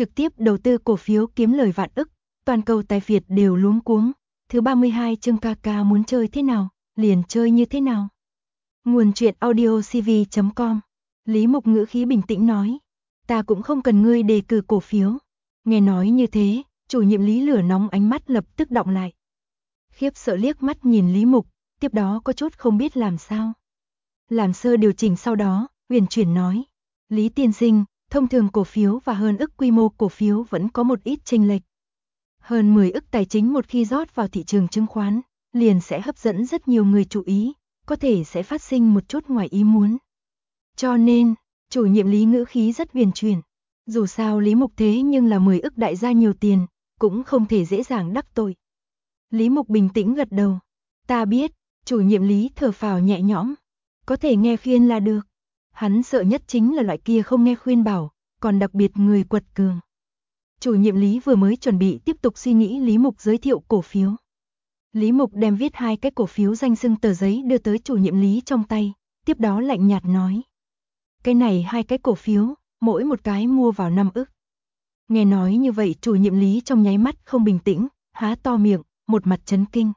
trực tiếp đầu tư cổ phiếu kiếm lời vạn ức, toàn cầu tài phiệt đều luống cuống. Thứ 32 chương ca muốn chơi thế nào, liền chơi như thế nào. Nguồn truyện audio cv.com. Lý Mục ngữ khí bình tĩnh nói, ta cũng không cần ngươi đề cử cổ phiếu. Nghe nói như thế, chủ nhiệm Lý lửa nóng ánh mắt lập tức đọng lại. Khiếp sợ liếc mắt nhìn Lý Mục, tiếp đó có chút không biết làm sao. Làm sơ điều chỉnh sau đó, huyền chuyển nói, Lý tiên sinh, thông thường cổ phiếu và hơn ức quy mô cổ phiếu vẫn có một ít chênh lệch. Hơn 10 ức tài chính một khi rót vào thị trường chứng khoán, liền sẽ hấp dẫn rất nhiều người chú ý, có thể sẽ phát sinh một chút ngoài ý muốn. Cho nên, chủ nhiệm Lý ngữ khí rất huyền chuyển. Dù sao Lý Mục thế nhưng là 10 ức đại gia nhiều tiền, cũng không thể dễ dàng đắc tội. Lý Mục bình tĩnh gật đầu. Ta biết, chủ nhiệm Lý thở phào nhẹ nhõm. Có thể nghe khuyên là được. Hắn sợ nhất chính là loại kia không nghe khuyên bảo, còn đặc biệt người quật cường. Chủ nhiệm Lý vừa mới chuẩn bị tiếp tục suy nghĩ, Lý Mục giới thiệu cổ phiếu. Lý Mục đem viết 2 cái cổ phiếu danh xưng tờ giấy đưa tới chủ nhiệm Lý trong tay, tiếp đó lạnh nhạt nói. Cái này 2 cái cổ phiếu, mỗi một cái mua vào 5 ức. Nghe nói như vậy chủ nhiệm Lý trong nháy mắt không bình tĩnh, há to miệng, một mặt chấn kinh.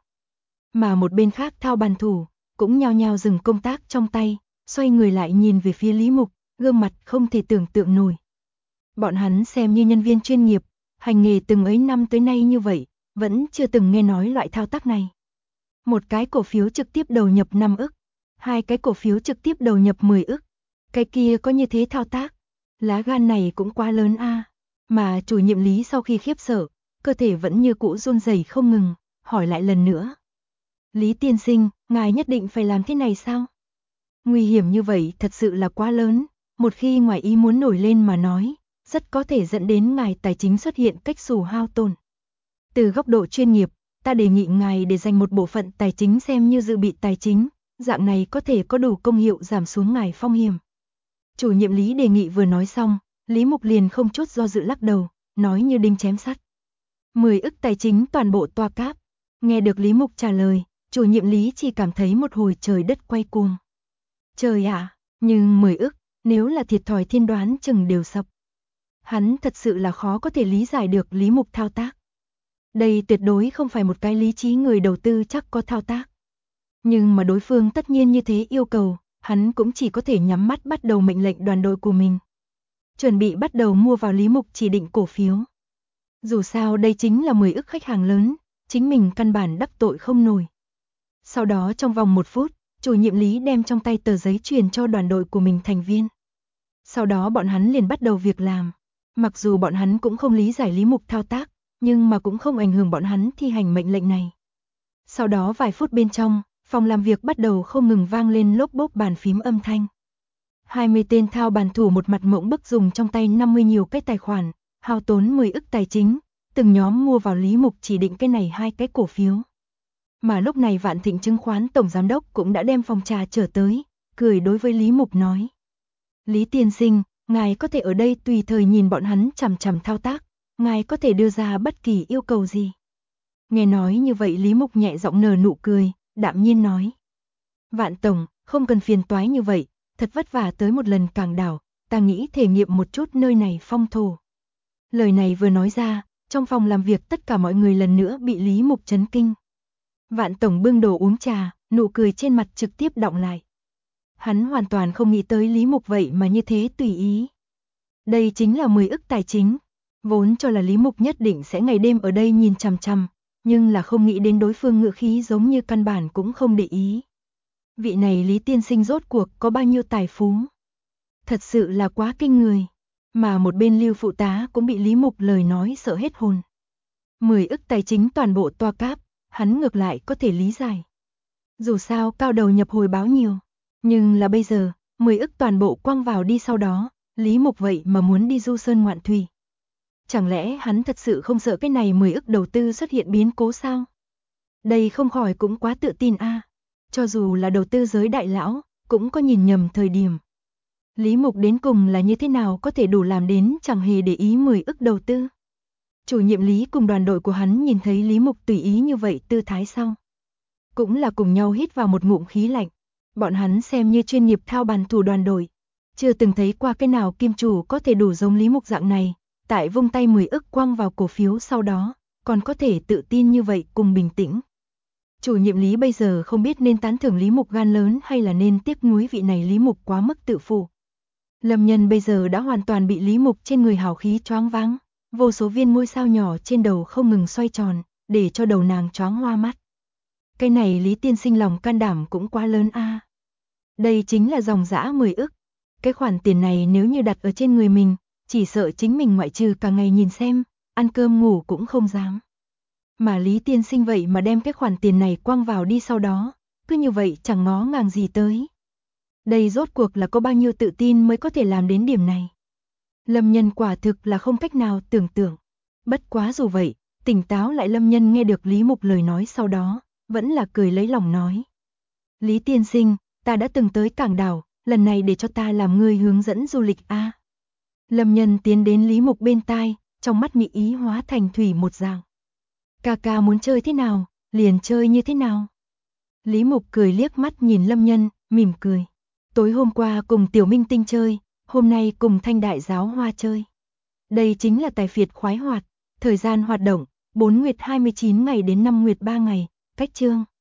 Mà một bên khác thao bàn thủ, cũng nhao nhao dừng công tác trong tay, xoay người lại nhìn về phía Lý Mục, gương mặt không thể tưởng tượng nổi. Bọn hắn xem như nhân viên chuyên nghiệp, hành nghề từng ấy năm tới nay như vậy, vẫn chưa từng nghe nói loại thao tác này. Một cái cổ phiếu trực tiếp đầu nhập 5 ức, 2 cái cổ phiếu trực tiếp đầu nhập 10 ức. Cái kia có như thế thao tác, lá gan này cũng quá lớn a. Mà chủ nhiệm Lý sau khi khiếp sợ, cơ thể vẫn như cũ run rẩy không ngừng, hỏi lại lần nữa. Lý tiên sinh, ngài nhất định phải làm thế này sao? Nguy hiểm như vậy thật sự là quá lớn, một khi ngoài ý muốn nổi lên mà nói, rất có thể dẫn đến ngài tài chính xuất hiện cách xù hao tổn. Từ góc độ chuyên nghiệp, ta đề nghị ngài để dành một bộ phận tài chính xem như dự bị tài chính, dạng này có thể có đủ công hiệu giảm xuống ngài phong hiểm. Chủ nhiệm Lý đề nghị vừa nói xong, Lý Mục liền không chút do dự lắc đầu, nói như đinh chém sắt. 10 ức tài chính toàn bộ toa cáp. Nghe được Lý Mục trả lời, chủ nhiệm Lý chỉ cảm thấy một hồi trời đất quay cuồng. Trời ạ, nhưng 10 ức, nếu là thiệt thòi thiên đoán chừng đều sập. Hắn thật sự là khó có thể lý giải được Lý Mục thao tác. Đây tuyệt đối không phải một cái lý trí người đầu tư chắc có thao tác. Nhưng mà đối phương tất nhiên như thế yêu cầu, hắn cũng chỉ có thể nhắm mắt bắt đầu mệnh lệnh đoàn đội của mình. Chuẩn bị bắt đầu mua vào Lý Mục chỉ định cổ phiếu. Dù sao đây chính là 10 ức khách hàng lớn, chính mình căn bản đắc tội không nổi. Sau đó trong vòng 1 phút, chủ nhiệm Lý đem trong tay tờ giấy truyền cho đoàn đội của mình thành viên. Sau đó bọn hắn liền bắt đầu việc làm. Mặc dù bọn hắn cũng không lý giải Lý Mục thao tác, nhưng mà cũng không ảnh hưởng bọn hắn thi hành mệnh lệnh này. Sau đó vài phút bên trong, phòng làm việc bắt đầu không ngừng vang lên lốp bốp bàn phím âm thanh. 20 tên thao bàn thủ một mặt mộng bức dùng trong tay 50 nhiều cái tài khoản, hao tốn 10 ức tài chính, từng nhóm mua vào Lý Mục chỉ định cái này 2 cái cổ phiếu. Mà lúc này Vạn Thịnh chứng khoán tổng giám đốc cũng đã đem phòng trà trở tới, cười đối với Lý Mục nói. Lý tiên sinh, ngài có thể ở đây tùy thời nhìn bọn hắn chằm chằm thao tác, ngài có thể đưa ra bất kỳ yêu cầu gì. Nghe nói như vậy Lý Mục nhẹ giọng nở nụ cười, đạm nhiên nói. Vạn tổng, không cần phiền toái như vậy, thật vất vả tới một lần Cảng Đảo, ta nghĩ thể nghiệm một chút nơi này phong thổ. Lời này vừa nói ra, trong phòng làm việc tất cả mọi người lần nữa bị Lý Mục chấn kinh. Vạn tổng bưng đồ uống trà, nụ cười trên mặt trực tiếp đọng lại. Hắn hoàn toàn không nghĩ tới Lý Mục vậy mà như thế tùy ý. Đây chính là 10 ức tài chính, vốn cho là Lý Mục nhất định sẽ ngày đêm ở đây nhìn chằm chằm, nhưng là không nghĩ đến đối phương ngữ khí giống như căn bản cũng không để ý. Vị này Lý tiên sinh rốt cuộc có bao nhiêu tài phú? Thật sự là quá kinh người. Mà một bên Lưu phụ tá cũng bị Lý Mục lời nói sợ hết hồn. 10 ức tài chính toàn bộ toa cáp, hắn ngược lại có thể lý giải. Dù sao cao đầu nhập hồi báo nhiều, nhưng là bây giờ, 10 ức toàn bộ quăng vào đi sau đó, Lý Mục vậy mà muốn đi du sơn ngoạn thủy. Chẳng lẽ hắn thật sự không sợ cái này 10 ức đầu tư xuất hiện biến cố sao? Đây không khỏi cũng quá tự tin a. Cho dù là đầu tư giới đại lão, cũng có nhìn nhầm thời điểm. Lý Mục đến cùng là như thế nào có thể đủ làm đến chẳng hề để ý 10 ức đầu tư. Chủ nhiệm Lý cùng đoàn đội của hắn nhìn thấy Lý Mục tùy ý như vậy tư thái sau. Cũng là cùng nhau hít vào một ngụm khí lạnh. Bọn hắn xem như chuyên nghiệp thao bàn thủ đoàn đội. Chưa từng thấy qua cái nào kim chủ có thể đủ giống Lý Mục dạng này, tại vung tay 10 ức quăng vào cổ phiếu sau đó, còn có thể tự tin như vậy cùng bình tĩnh. Chủ nhiệm Lý bây giờ không biết nên tán thưởng Lý Mục gan lớn hay là nên tiếc nuối vị này Lý Mục quá mức tự phụ. Lâm Nhân bây giờ đã hoàn toàn bị Lý Mục trên người hào khí choáng váng, vô số viên ngôi sao nhỏ trên đầu không ngừng xoay tròn, để cho đầu nàng choáng hoa mắt. Cái này Lý tiên sinh lòng can đảm cũng quá lớn a. Đây chính là dòng dã 10 ức. Cái khoản tiền này nếu như đặt ở trên người mình, chỉ sợ chính mình ngoại trừ cả ngày nhìn xem, ăn cơm ngủ cũng không dám. Mà Lý tiên sinh vậy mà đem cái khoản tiền này quăng vào đi sau đó, cứ như vậy chẳng ngó ngàng gì tới. Đây rốt cuộc là có bao nhiêu tự tin mới có thể làm đến điểm này. Lâm Nhân quả thực là không cách nào tưởng tượng. Bất quá dù vậy, tỉnh táo lại Lâm Nhân nghe được Lý Mục lời nói sau đó, vẫn là cười lấy lòng nói. Lý tiên sinh, ta đã từng tới cảng đảo, lần này để cho ta làm người hướng dẫn du lịch a. Lâm Nhân tiến đến Lý Mục bên tai, trong mắt mị ý hóa thành thủy một dạng. Ca ca muốn chơi thế nào, liền chơi như thế nào. Lý Mục cười liếc mắt nhìn Lâm Nhân, mỉm cười. Tối hôm qua cùng Tiểu Minh Tinh chơi, hôm nay cùng Thanh Đại Giáo Hoa chơi. Đây chính là tài phiệt khoái hoạt, thời gian hoạt động, 4 nguyệt 29 ngày đến 5 nguyệt 3 ngày, cách chương.